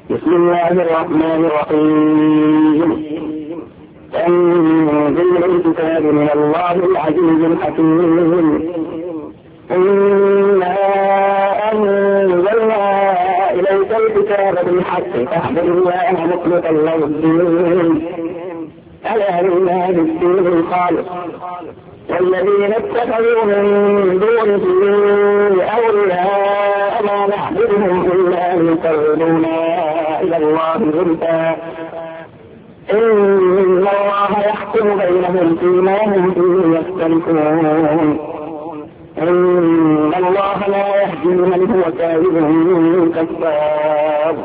بسم الله الرحمن الرحيم. تنزيل الكتاب من الله العزيز الحكيم. إنا أنزلنا إليك الكتاب بالحق فاعبد الله مخلصا له الدين ألا لله الدين الخالص والذين اتخذوا من دونه أولياء ما نعبدهم إلا ليقربونا إلى الله زلفى إن الله يحكم بينهم فيما هم فيه يختلفون إن الله لا يهدي من هو كاذب كفار.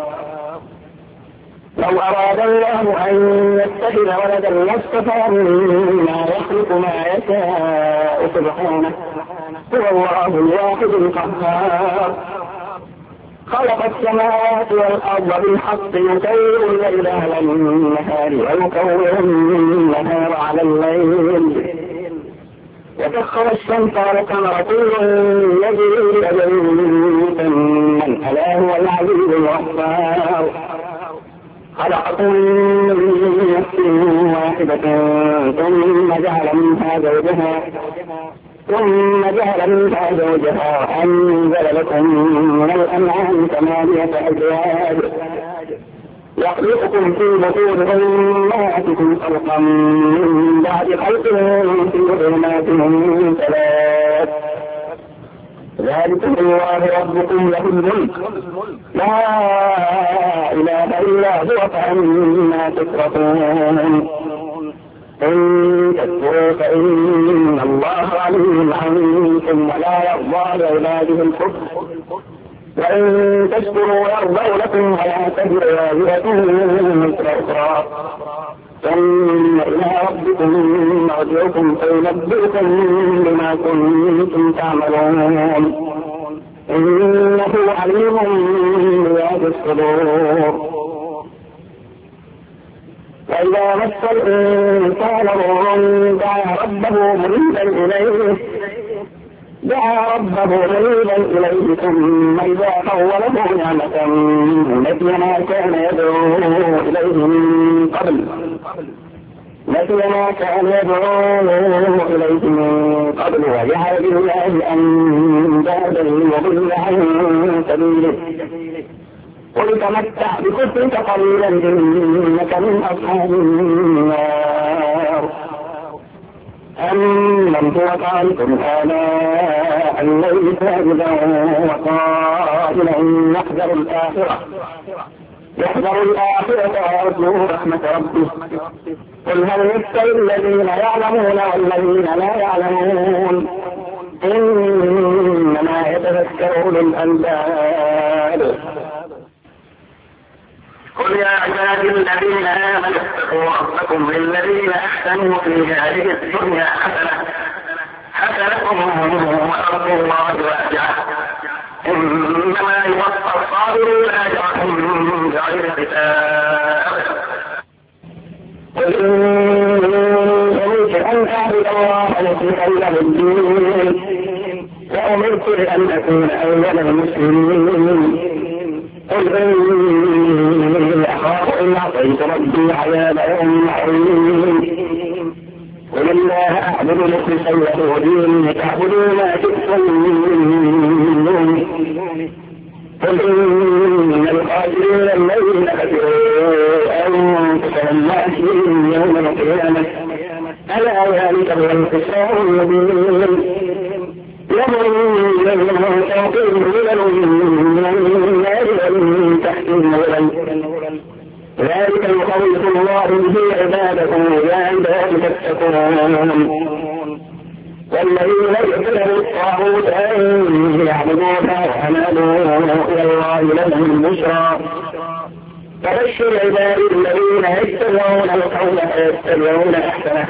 لو أراد الله أن يتخذ ولدا لاصطفى مما يخلق ما يشاء سبحانه هو الله الواحد القهار. خلق السماوات والأرض بالحق يسير الليل على النهار ويكور النهار على الليل وسخر الشمس والقمر كل يجري لأجل مسمى ألا هو العزيز الغفار. خلقكم من نفس واحدة ثم جعل منها زوجها وأنزل لكم من الأنعام 8 أزواج يخلقكم في بطون أمهاتكم خلقا من بعد خلق في ظلمات 3 ذلكم الله ربكم له الملك لا إله إلا هو فأنا تصرفون. إن تكفروا فإن الله غني عنكم ولا يرضى لعباده الكفر وإن تشكروا يرضى لكم ولا تزر وازرة مثل أخرى ثم إلى ربكم مرجعكم فينبئكم بما كنتم تعملون إنه عليم بذات الصدور. وإذا مس الإنسان ضر دعا ربه منيبا إليه ثم إذا خوله نعمة نسي ما كان يدعو إليه من قبل وجعل لله أندادا ليضل عن سبيله قل تمتع بكفرك قليلا إنك من أصحاب النار. أمن هو قانت آناء الليل ساجدا وقائلا يحذر الآخرة ويرجو رحمة ربه قل هل يستوي الذين يعلمون والذين لا يعلمون إنما يتذكر أولو الألباب. قل يا عبادي الذين آمنوا اتقوا ربكم للذين أحسنوا في هذه الدنيا حسنة وأرض الله واسعة إنما يوفى الصابرون أجرهم بغير حساب. قل أمرت أن أعبد الله مخلصا له الدين وأمرت أن أكون أول المسلمين. قل إني أخاف إن عصيت ربي عذاب يوم عظيم. قل الله أعبد مخلصا له ديني تعبدون ما تكفرون. قل إن الخاسرين الذين خسروا أنفسهم وأهليهم يوم القيامة ألا ذلك هو الخسران المبين. لهم فوقهم ظلل من النار ومن تحتهم ظلل ذلك يخوف الله به عباده وعند تتقون. والذين يتبعوا الطاغوت أن يعبدوها وأنابوا إلى الله لهم البشرى. فبشر عبادي الذين يتبعون القول فيتبعون أحسنه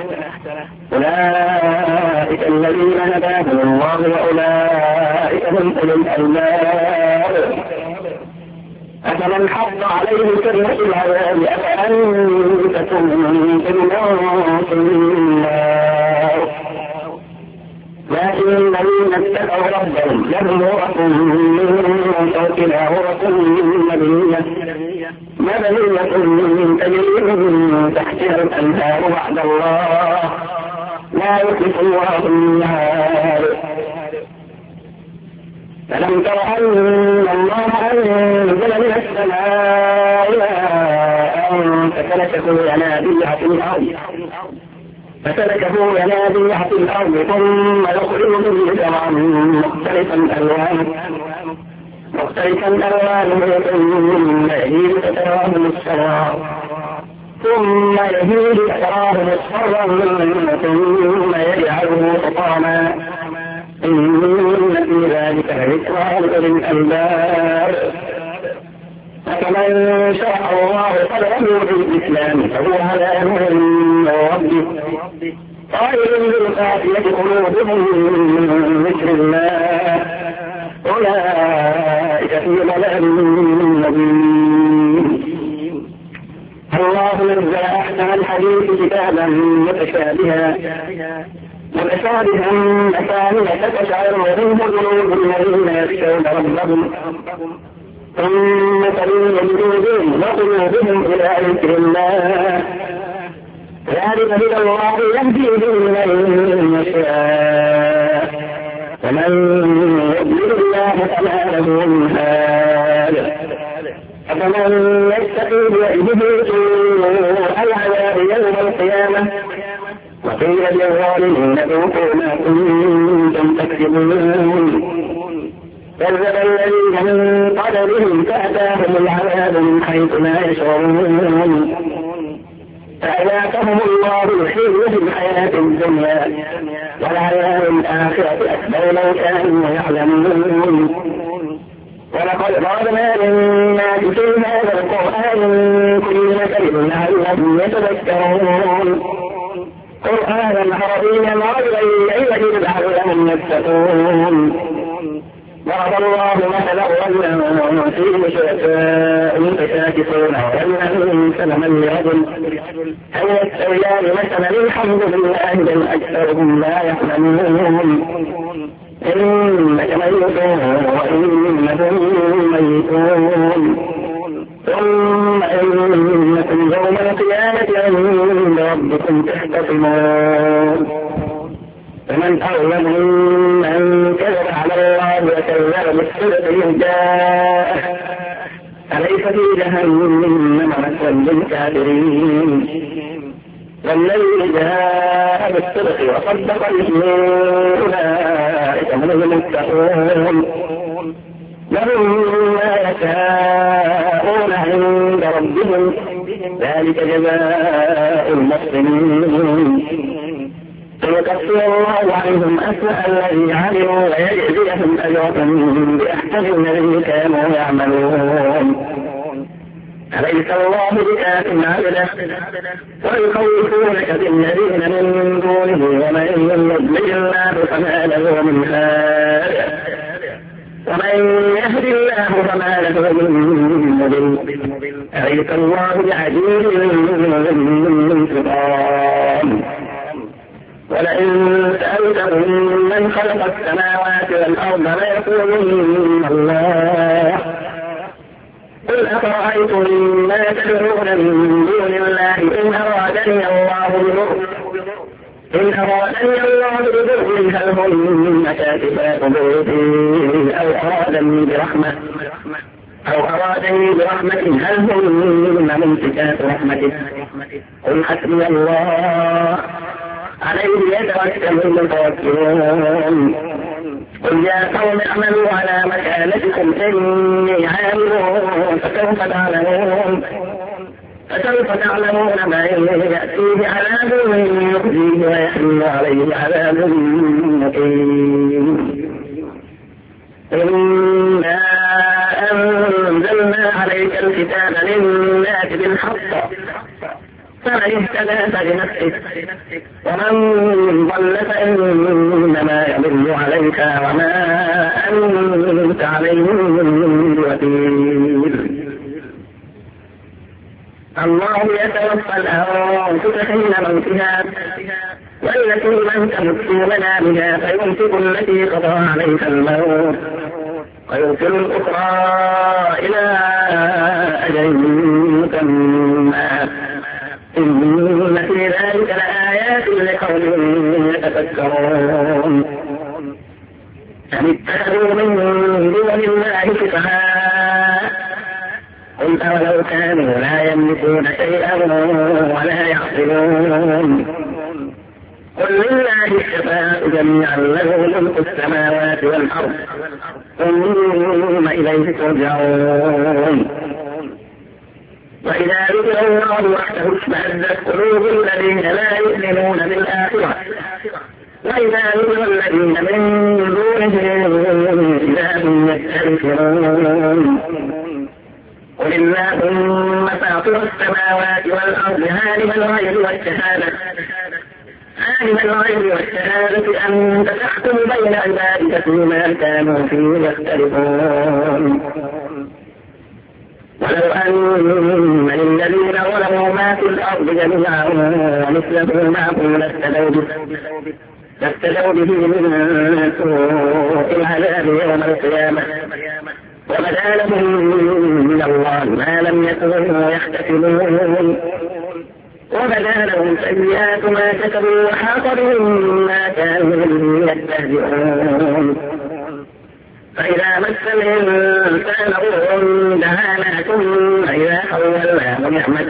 أولئك الذين هداهم الله وأولئك هم أولو الألباب. أفمن حق عليه كلمة العذاب أفأنت تنقذ من في النار لكن الذين اتقوا ربهم لهم غرف من فوقها غرف مبنية تجري من تحتها الأنهار بعد الله لا يخلف الله الميعاد. فلم تر أن الله أنزل من السماء فسلكه ينابيع في الأرض ثم يخرج به زرعا مختلفا ألوانه ثم يهيج فتراه مصفرا ثم يجعله حطاما إن في ذلك لذكرى لأولي الألباب. فمن شرح الله صدره بالإسلام فهو على نور من ربه قائل بالقافية قلوبهم من ذكر الله أولئك في ضلال مبين. الله نزل أحسن الحديث كتابا متشابها مثانية تقشعر منه جلود الذين يخشون ربهم ثم تلين جلودهم وقلوبهم إلى ذكر الله ذلك هدى الله يهدي به من يشاء ومن يضلل الله فما له من هاد. أفمن يتقي بيده سوء العذاب يوم القيامة وقيل للظالمين ذوقوا ما كنتم تكسبون. كذب الذين من قبلهم فأتاهم العذاب من حيث لا يشعرون فأذاقهم الله الخزي في الحياة الدنيا والعذاب الآخرة أكبر لو كانوا يعلمون. ولقد ضربنا للناس في هذا القرآن كل مثل لعلهم يتذكرون قرآنا عربيا غير لعلهم يتقون. ضرب الله مثلا رجلا فيه شركاء متشاكسون ورجلا سلما لرجل هل يستويان مثلا الحمد لله بل أكثرهم لا يعلمون. إنك ميت وإنهم ميتون ثم إنكم يوم القيامة عند ربكم تختصمون. فمن أظلم ممن كذب على الله وكذب بالصدق إذ جاءه أليس في جهنم مثوى للكافرين. والذي جاء بالصدق وصدق به أولئك هم المتقون لهم ما يشاءون عند ربهم ذلك جزاء المحسنين. فيكفر الله عنهم أسوأ الذي عملوا ويجزيهم أجرهم بأحسن الذي كانوا يعملون. أليس الله بكاف عبده ويخوفونك بالذين من دونه ومن يضلل الله فما له من هاد ومن يهد الله فما له من مضل. أليس الله بعزيز ذي انتقام. ولئن سألتهم من خلق السماوات والأرض ليقولن الله قل أفرأيتم ما تدعون من دون الله إن أرادني الله بضر هل هم كاشفات ضره أو أرادني برحمة هل هم ممسكات رحمته قل حسبي الله عليه يتوكل المتوكلون. قل يا قوم اعملوا على مكانتكم إني عامل فسوف تعلمون من يأتيه عذاب يخزيه ويحمل عليه عذاب مقيم. إنا أنزلنا عليك الكتاب للناس بالحق فمن اهتدى فلنفسه ومن ضل فإنما يضل عليك وما أنت عليهم بوكيل. الله يتوفى الأنفس حين موتها والتي لم تمت في منامها فيمسك التي قضى عليها الموت ويرسل الأخرى إلى أجل مسمى إن في ذلك لآيات لقوم يتفكرون أم اتخذوا من دون الله شفعاء قل أولو كانوا لا يملكون شيئا ولا يعقلون قل لله الشفاعة جميعا له ملك السماوات والأرض ثم إليه ترجعون وإذا ذكر الله وحده اشمأزت قلوب الذين لا يؤمنون بالآخرة وإذا ذكر الذين من دونهم إذا هم يستبشرون قل اللهم فاطر السماوات والأرض عالم الغيب والشهادة أنت تحكم بين عبادك فيما كانوا فيه يختلفون ولو أن للذين ظلموا ما في الأرض جميعا ومثله معه لافتدوا به من سوء العذاب يوم القيامة وبدا لهم من الله ما لم يكونوا يحتسبون وبدا لهم سيئات ما كسبوا وحاق بهم ما كانوا به يستهزئون فإذا مس الإنسان ضر دعانا ثم إذا حولناه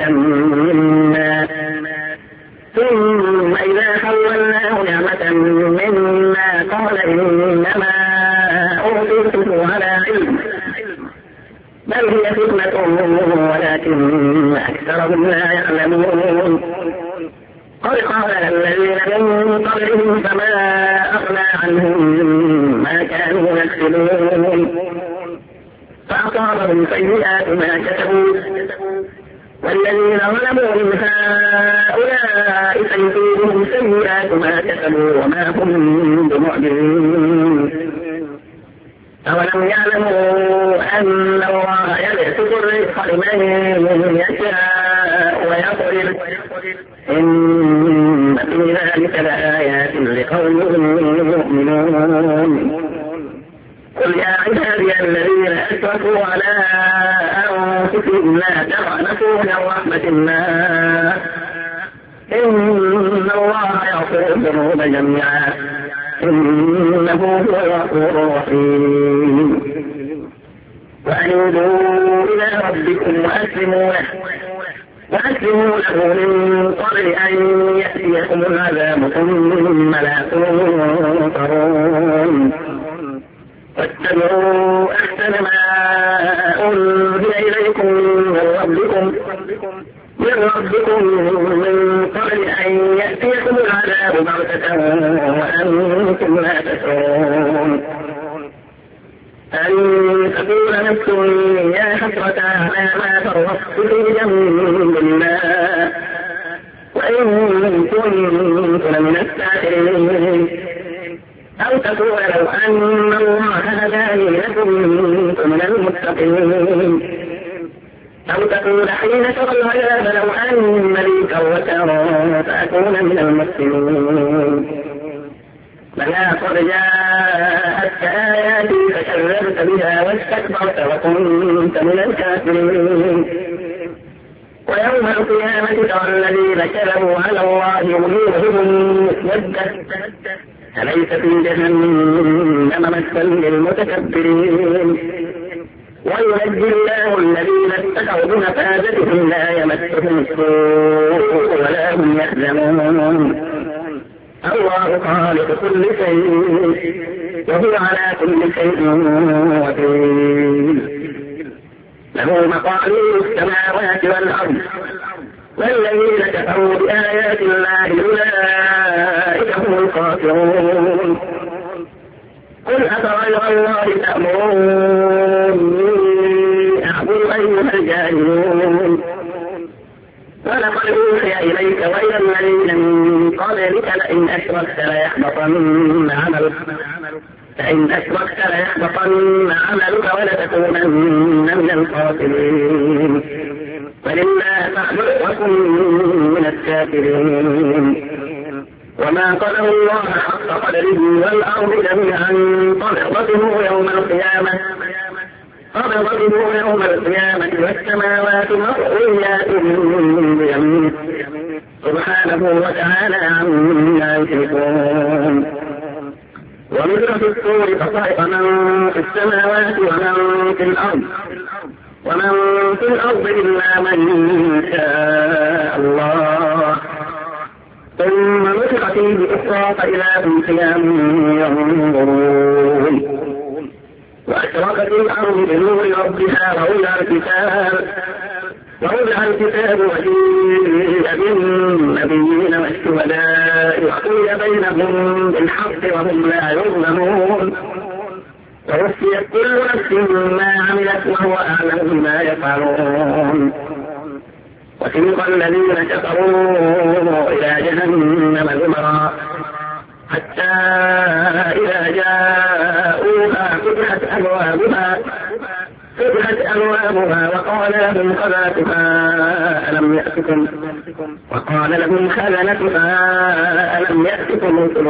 نعمة منا قال إنما أوتيته على علم بل هي فتنة ولكن أكثرهم لا يعلمون قد قال الذين من قبلهم فما أغنى عنهم ما كانوا يكسبون فأصابهم سيئات ما كسبوا والذين ظلموا من هؤلاء سيصيبهم سيئات ما كسبوا وما هم بمعجزين أولم يعلموا أن الله يبسط الرزق لمن يشاء ويقدر إن في ذلك لآيات لقوم يؤمنون قل يا عبادي الذين أسرفوا على أنفسهم لا تقنطوا من رحمة الله إن الله يغفر الذنوب جميعا إنه هو الغفور الرحيم وأنيبوا إلى ربكم وأسلموا له من قبل أن يأتيكم العذاب ثم لا تنصرون واتبعوا أحسن ما أنزل إليكم من ربكم من قبل أن يأتيكم العذاب بغتة وأنتم لا تشعرون أن تقول نفس يا حسرة على ما فرطت في جنب الله وإن كنت لمن الساخرين أو تقول لو أن الله هداني لكنت من المتقين أو تقول حين ترى العذاب لو أن لي كرة فأكون من المسلمين بلى قد جاءتك آياتي فكذبت بها واستكبرت وكنت من الكافرين ويوم القيامة ترى الذين كذبوا على الله وجوههم مسودة أليس في جهنم مثوى للمتكبرين وينجي الله الذين اتقوا بمفازتهم لا يمسهم السوء ولا هم يحزنون الله خالق كل شيء وهو على كل شيء وكيل له مقاليد السماوات والأرض والذين كفروا بآيات الله أولئك هم الخاسرون قل أفغير الله تأمروني أعبد أيها الجاهلون ولقد أوحي إليك وإلى الذين من قبلك لئن أشركت ليحبطن عملك ولتكونن من الخاسرين ولله فاعبد وكن من الشاكرين وما قدر الله حق قدره والأرض جميعا قبضته يوم القيامة والسماوات مطويات بيمينه سبحانه وتعالى عما يشركون. ونفخ في الصور فصعق من في السماوات ومن في الأرض إلا من شاء الله ثم نفخ فيه أخرى فإذا هم قيام ينظرون. وأشرقت الأرض بنور ربها ووضع الكتاب وجيء بالنبيين والشهداء وقضي بينهم بالحق وهم لا يظلمون. ووفيت كل نفس ما عملت وهو أعلم بما يفعلون. وسيق الذين كفروا إلى جهنم زمرا حتى إذا جاءوها فتحت أبوابها وقال لهم خزنتها ألم يأتكم رسل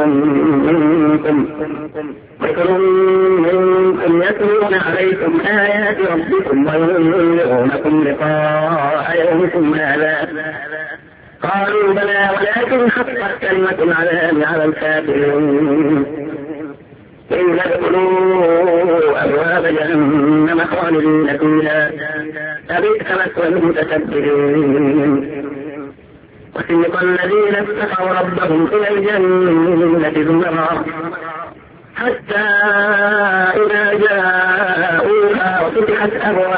منكم يتلون عليكم آيات ربكم وينذرونكم لقاء يومكم هذا قالوا بلى ولكن حقت كلمة العذاب على الكافرين. قيل ادخلوا أبواب جهنم خالدين فيها فبئس مثوى المتكبرين. وسيق الذين اتقوا ربهم إلى الجنة زمرا حتى إذا جاءوها وفتحت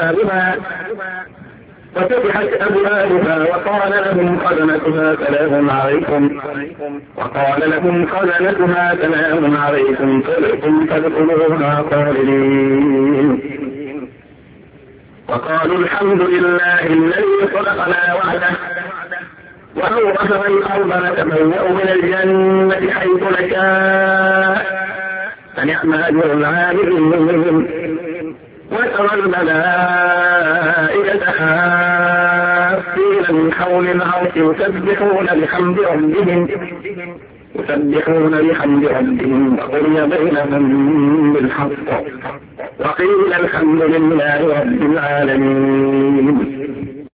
أبوابها وقال لهم خزنتها سلام عليكم طلعتم فادخلوها خالدين. وقالوا الحمد لله الذي صدقنا وعده وأورثنا الأرض نتبوأ من الجنة حيث نشاء فنعم أجر العاملين. وترى الملائكة حافين من حول العرش يسبحون بحمد ربهم وقضي بينهم بالحق وقيل الحمد لله رب العالمين.